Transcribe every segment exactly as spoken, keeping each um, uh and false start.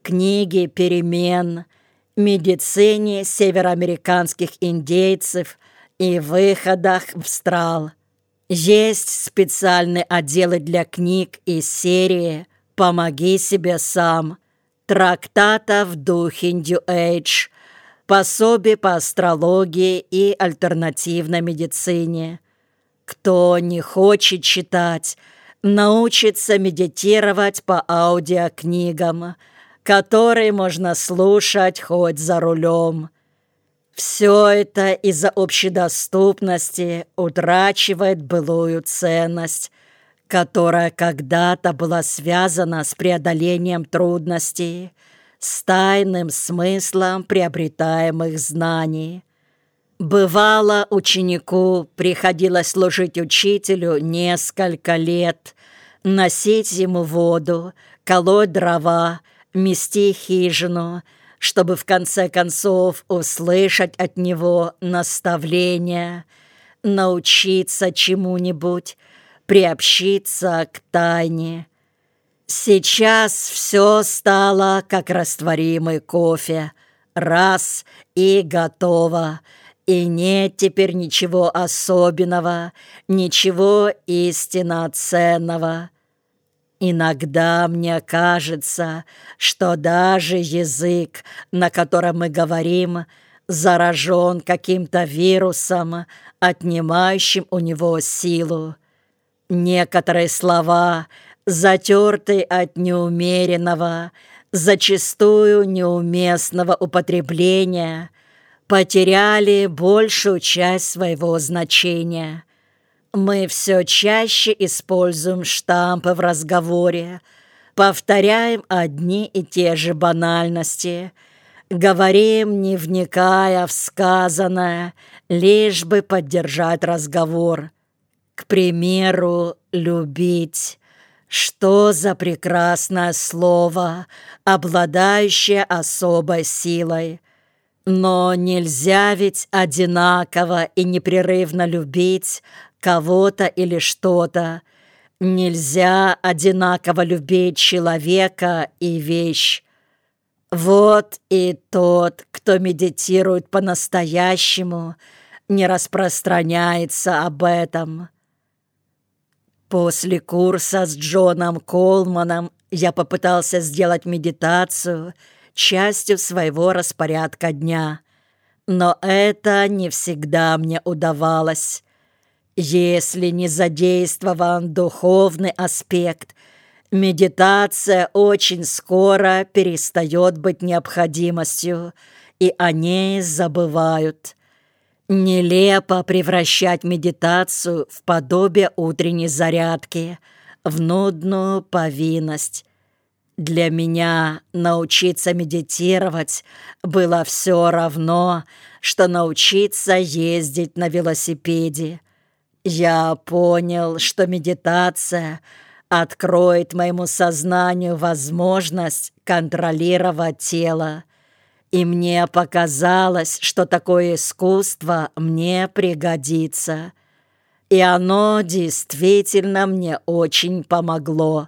книге перемен, медицине североамериканских индейцев и выходах в Страл. Есть специальные отделы для книг из серии «Помоги себе сам», трактата в духе New Age, пособие по астрологии и альтернативной медицине. Кто не хочет читать, научится медитировать по аудиокнигам, которые можно слушать хоть за рулем. Все это из-за общедоступности утрачивает былую ценность, которая когда-то была связана с преодолением трудностей, с тайным смыслом приобретаемых знаний. Бывало, ученику приходилось служить учителю несколько лет, носить ему воду, колоть дрова, мести хижину, чтобы в конце концов услышать от него наставления, научиться чему-нибудь, приобщиться к тайне. Сейчас все стало как растворимый кофе. Раз и готово. И нет теперь ничего особенного, ничего истинно ценного. Иногда мне кажется, что даже язык, на котором мы говорим, заражен каким-то вирусом, отнимающим у него силу. Некоторые слова, затертые от неумеренного, зачастую неуместного употребления, потеряли большую часть своего значения. Мы все чаще используем штампы в разговоре, повторяем одни и те же банальности, говорим, не вникая в сказанное, лишь бы поддержать разговор. К примеру, «любить». Что за прекрасное слово, обладающее особой силой. Но нельзя ведь одинаково и непрерывно любить кого-то или что-то. Нельзя одинаково любить человека и вещь. Вот и тот, кто медитирует по-настоящему, не распространяется об этом. После курса с Джоном Колманом я попытался сделать медитацию частью своего распорядка дня, но это не всегда мне удавалось. Если не задействован духовный аспект, медитация очень скоро перестает быть необходимостью, и о ней забывают. Нелепо превращать медитацию в подобие утренней зарядки, в нудную повинность. Для меня научиться медитировать было все равно, что научиться ездить на велосипеде. Я понял, что медитация откроет моему сознанию возможность контролировать тело. И мне показалось, что такое искусство мне пригодится. И оно действительно мне очень помогло.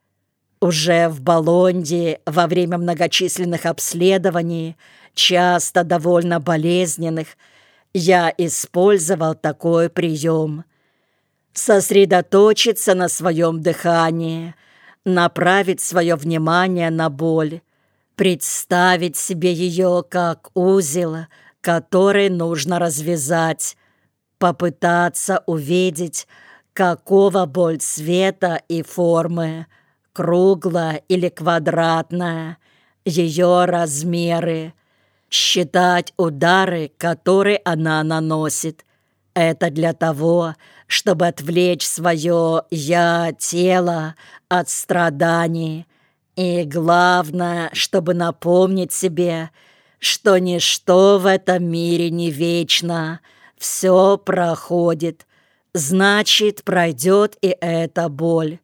Уже в Болонье во время многочисленных обследований, часто довольно болезненных, я использовал такой прием. Сосредоточиться на своем дыхании, направить свое внимание на боль, представить себе ее как узел, который нужно развязать, попытаться увидеть, какого боль цвета и формы, круглая или квадратная, ее размеры, считать удары, которые она наносит. Это для того, чтобы отвлечь свое «я» тело от страданий. И главное, чтобы напомнить себе, что ничто в этом мире не вечно, все проходит, значит, пройдет и эта боль.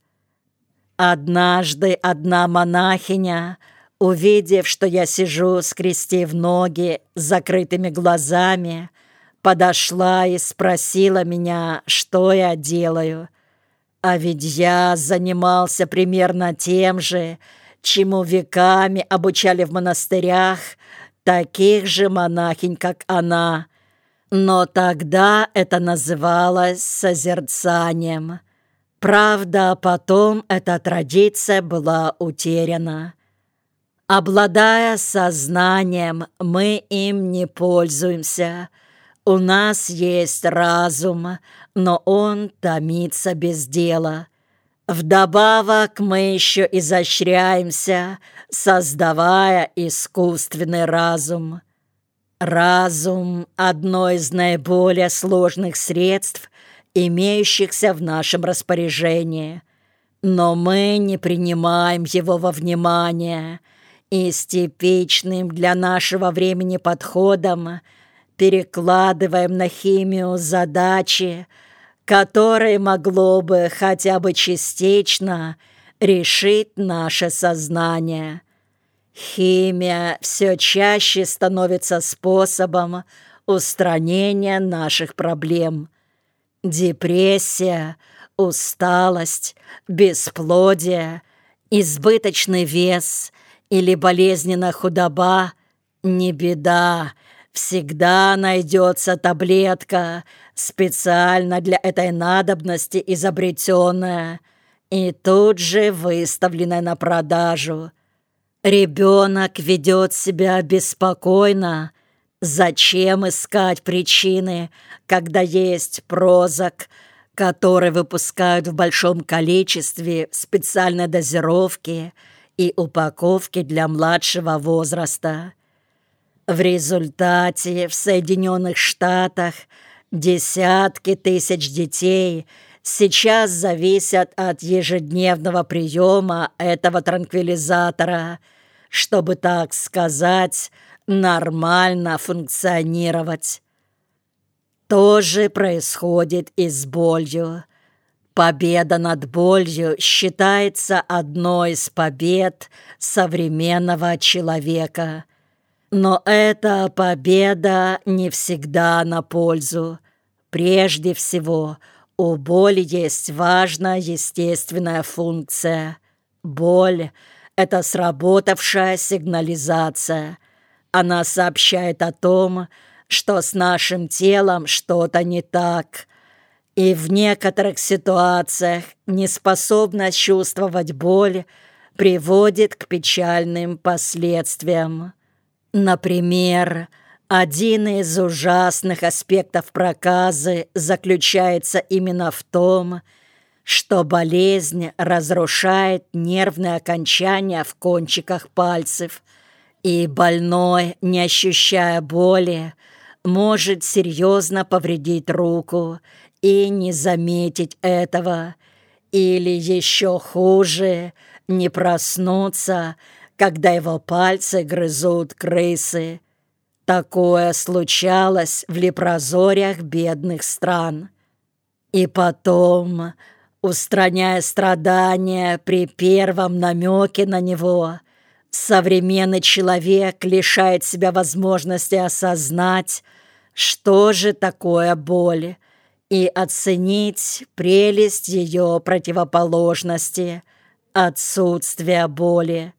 Однажды одна монахиня, увидев, что я сижу, скрестив ноги, с закрытыми глазами, подошла и спросила меня, что я делаю. А ведь я занимался примерно тем же, чему веками обучали в монастырях таких же монахинь, как она. Но тогда это называлось созерцанием. Правда, потом эта традиция была утеряна. Обладая сознанием, мы им не пользуемся. У нас есть разум, но он томится без дела. Вдобавок мы еще изощряемся, создавая искусственный разум. Разум – одно из наиболее сложных средств, имеющихся в нашем распоряжении. Но мы не принимаем его во внимание и с типичным для нашего времени подходом перекладываем на химию задачи, которые могло бы хотя бы частично решить наше сознание. Химия все чаще становится способом устранения наших проблем. Депрессия, усталость, бесплодие, избыточный вес или болезненная худоба – не беда. Всегда найдется таблетка, специально для этой надобности изобретенная и тут же выставленная на продажу. Ребенок ведет себя беспокойно. Зачем искать причины, когда есть Прозак, который выпускают в большом количестве в специальной дозировке и упаковке для младшего возраста? В результате в Соединенных Штатах десятки тысяч детей сейчас зависят от ежедневного приема этого транквилизатора, чтобы, так сказать, нормально функционировать. То же происходит и с болью. Победа над болью считается одной из побед современного человека. Но эта победа не всегда на пользу. Прежде всего, у боли есть важная естественная функция. Боль – это сработавшая сигнализация. Она сообщает о том, что с нашим телом что-то не так. И в некоторых ситуациях неспособность чувствовать боль приводит к печальным последствиям. Например, один из ужасных аспектов проказы заключается именно в том, что болезнь разрушает нервные окончания в кончиках пальцев, и больной, не ощущая боли, может серьезно повредить руку и не заметить этого, или еще хуже, не проснуться, когда его пальцы грызут крысы. Такое случалось в лепрозориях бедных стран. И потом, устраняя страдания при первом намеке на него, современный человек лишает себя возможности осознать, что же такое боль, и оценить прелесть ее противоположности – отсутствия боли.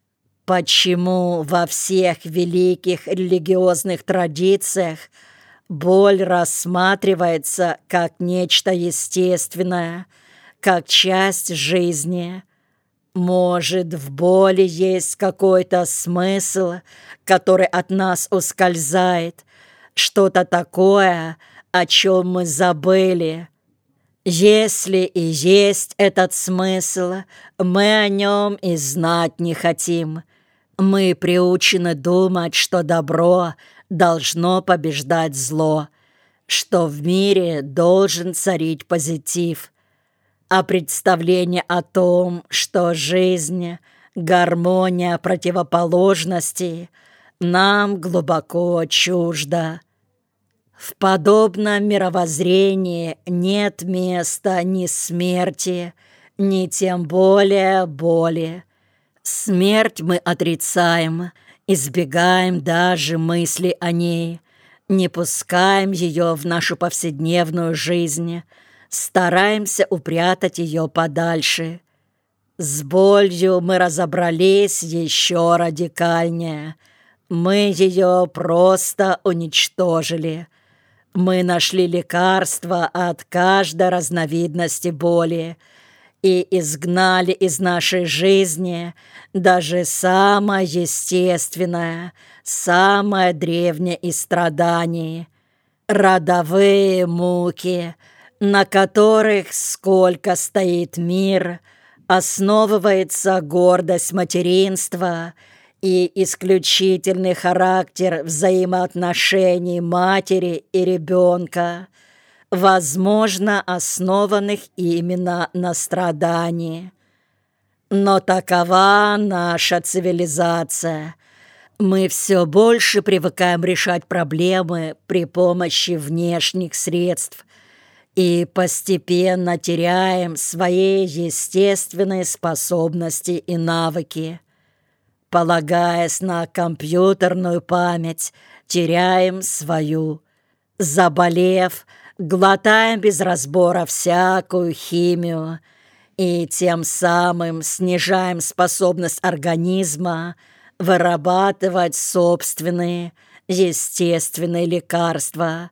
Почему во всех великих религиозных традициях боль рассматривается как нечто естественное, как часть жизни? Может, в боли есть какой-то смысл, который от нас ускользает, что-то такое, о чем мы забыли? Если и есть этот смысл, мы о нем и знать не хотим. Мы приучены думать, что добро должно побеждать зло, что в мире должен царить позитив. А представление о том, что жизнь — гармония противоположностей, нам глубоко чуждо. В подобном мировоззрении нет места ни смерти, ни тем более боли. Смерть мы отрицаем, избегаем даже мысли о ней, не пускаем ее в нашу повседневную жизнь, стараемся упрятать ее подальше. С болью мы разобрались еще радикальнее. Мы ее просто уничтожили. Мы нашли лекарство от каждой разновидности боли и изгнали из нашей жизни даже самое естественное, самое древнее из страданий — родовые муки, на которых, сколько стоит мир, основывается гордость материнства и исключительный характер взаимоотношений матери и ребенка, возможно, основанных именно на страдании. Но такова наша цивилизация. Мы все больше привыкаем решать проблемы при помощи внешних средств и постепенно теряем свои естественные способности и навыки. Полагаясь на компьютерную память, теряем свою. Заболев, глотаем без разбора всякую химию и тем самым снижаем способность организма вырабатывать собственные естественные лекарства.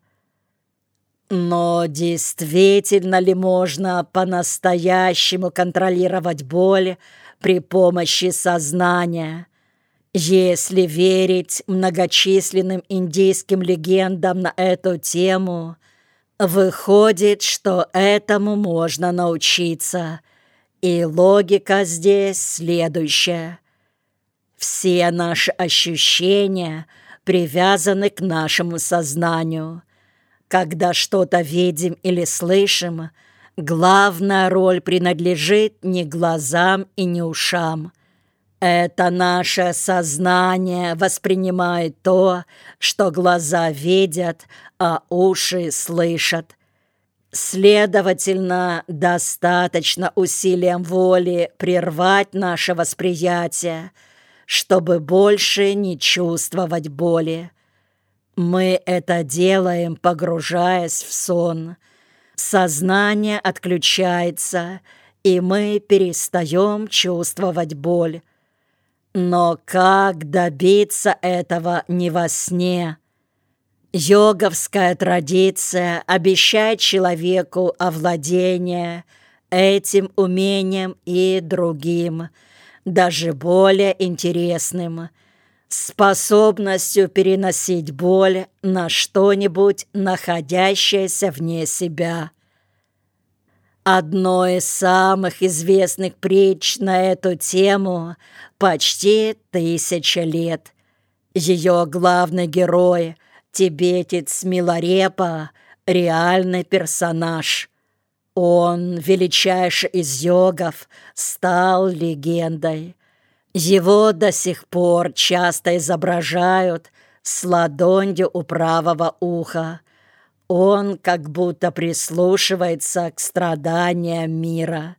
Но действительно ли можно по-настоящему контролировать боль при помощи сознания? Если верить многочисленным индийским легендам на эту тему, выходит, что этому можно научиться. И логика здесь следующая. Все наши ощущения привязаны к нашему сознанию. Когда что-то видим или слышим, главная роль принадлежит не глазам и не ушам. Это наше сознание воспринимает то, что глаза видят, а уши слышат. Следовательно, достаточно усилием воли прервать наше восприятие, чтобы больше не чувствовать боли. Мы это делаем, погружаясь в сон. Сознание отключается, и мы перестаем чувствовать боль. Но как добиться этого не во сне? Йоговская традиция обещает человеку овладение этим умением и другим, даже более интересным, способностью переносить боль на что-нибудь, находящееся вне себя. Одной из самых известных притч на эту тему почти тысяча лет. Ее главный герой, тибетец Миларепа, реальный персонаж. Он, величайший из йогов, стал легендой. Его до сих пор часто изображают с ладонью у правого уха. Он как будто прислушивается к страданиям мира.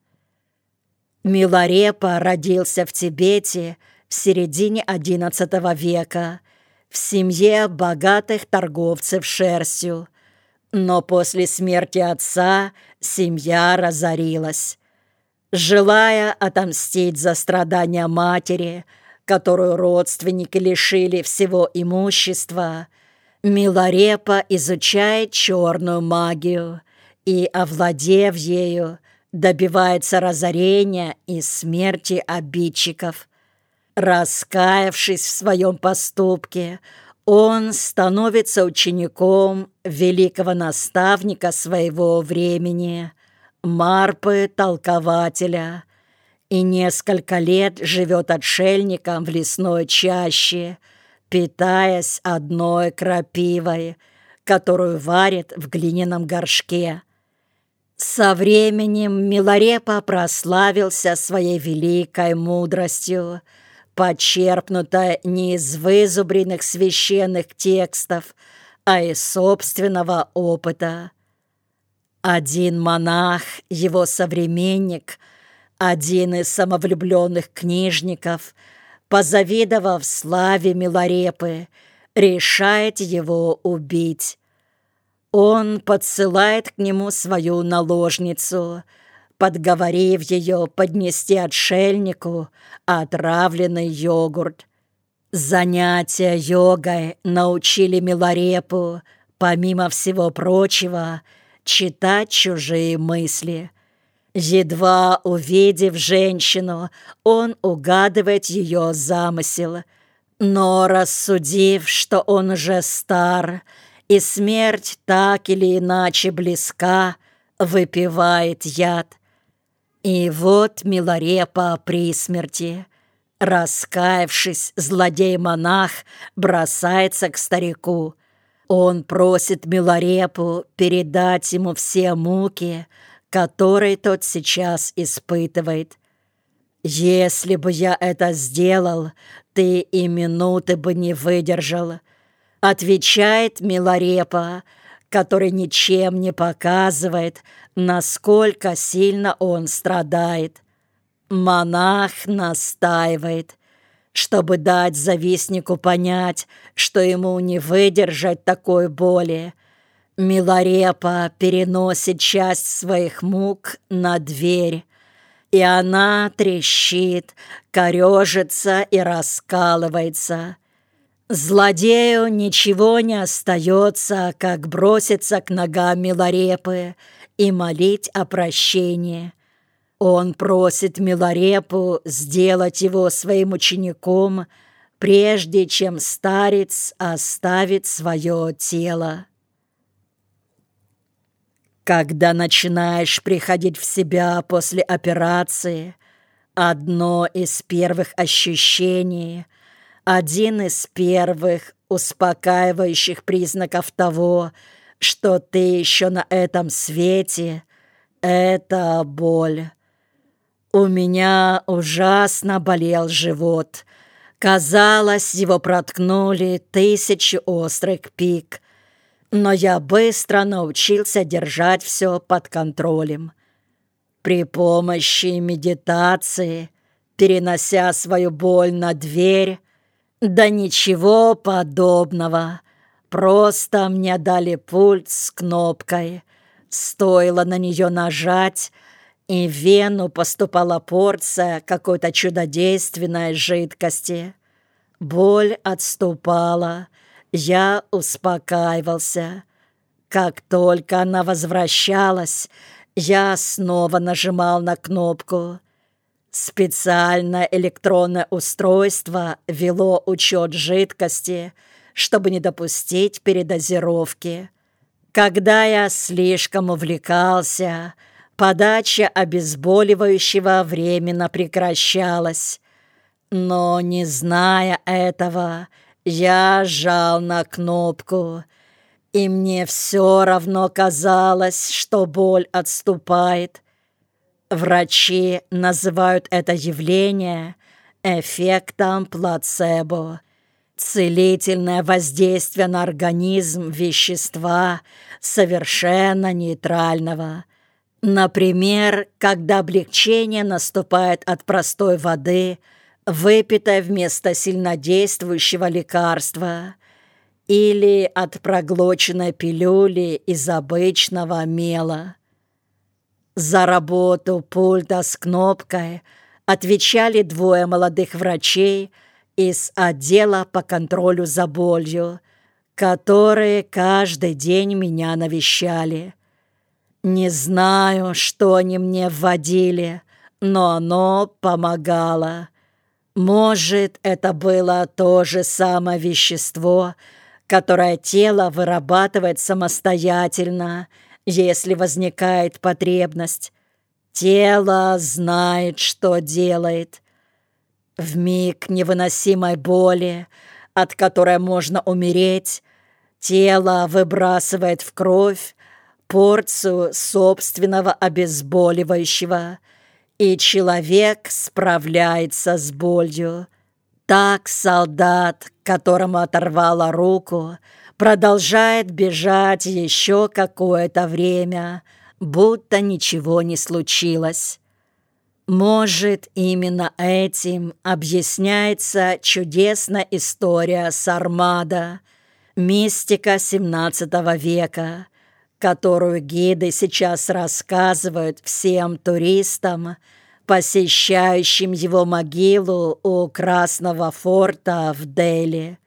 Миларепа родился в Тибете в середине одиннадцатого века в семье богатых торговцев шерстью, но после смерти отца семья разорилась. Желая отомстить за страдания матери, которую родственники лишили всего имущества, Миларепа изучает черную магию и, овладев ею, добивается разорения и смерти обидчиков. Раскаявшись в своем поступке, он становится учеником великого наставника своего времени, Марпы Толкователя, и несколько лет живет отшельником в лесной чаще, питаясь одной крапивой, которую варит в глиняном горшке. Со временем Миларепа прославился своей великой мудростью, почерпнутой не из вызубренных священных текстов, а из собственного опыта. Один монах, его современник, один из самовлюбленных книжников, позавидовав славе Миларепы, решает его убить. Он подсылает к нему свою наложницу, подговорив ее поднести отшельнику отравленный йогурт. Занятия йогой научили Миларепу, помимо всего прочего, читать чужие мысли. Едва увидев женщину, он угадывает ее замысел, но рассудив, что он уже стар, и смерть так или иначе близка, выпивает яд. И вот Миларепа при смерти. Раскаявшись, злодей-монах бросается к старику. Он просит Миларепу передать ему все муки, которые тот сейчас испытывает. «Если бы я это сделал, ты и минуты бы не выдержал», — отвечает Миларепа, который ничем не показывает, насколько сильно он страдает. Монах настаивает, чтобы дать завистнику понять, что ему не выдержать такой боли. Миларепа переносит часть своих мук на дверь, и она трещит, корежится и раскалывается. Злодею ничего не остается, как броситься к ногам Миларепы и молить о прощении. Он просит Миларепу сделать его своим учеником, прежде чем старец оставит свое тело. Когда начинаешь приходить в себя после операции, одно из первых ощущений, один из первых успокаивающих признаков того, что ты еще на этом свете, это боль. У меня ужасно болел живот. Казалось, его проткнули тысячи острых пик. Но я быстро научился держать все под контролем. При помощи медитации, перенося свою боль на дверь, да ничего подобного. Просто мне дали пульт с кнопкой. Стоило на нее нажать, и в вену поступала порция какой-то чудодейственной жидкости. Боль отступала. Я успокаивался. Как только она возвращалась, я снова нажимал на кнопку. Специальное электронное устройство вело учет жидкости, чтобы не допустить передозировки. Когда я слишком увлекался, подача обезболивающего временно прекращалась. Но, не зная этого, я жал на кнопку, и мне все равно казалось, что боль отступает. Врачи называют это явление эффектом плацебо. Целительное воздействие на организм вещества совершенно нейтрального. Например, когда облегчение наступает от простой воды, выпитой вместо сильнодействующего лекарства, или от проглоченной пилюли из обычного мела. За работу пульта с кнопкой отвечали двое молодых врачей из отдела по контролю за болью, которые каждый день меня навещали. Не знаю, что они мне вводили, но оно помогало. Может, это было то же самое вещество, которое тело вырабатывает самостоятельно, если возникает потребность. Тело знает, что делает. Вмиг невыносимой боли, от которой можно умереть, тело выбрасывает в кровь порцию собственного обезболивающего, и человек справляется с болью. Так солдат, которому оторвало руку, продолжает бежать еще какое-то время, будто ничего не случилось. Может, именно этим объясняется чудесная история Сармада, мистика семнадцатого века, которую гиды сейчас рассказывают всем туристам, посещающим его могилу у Красного форта в Дели.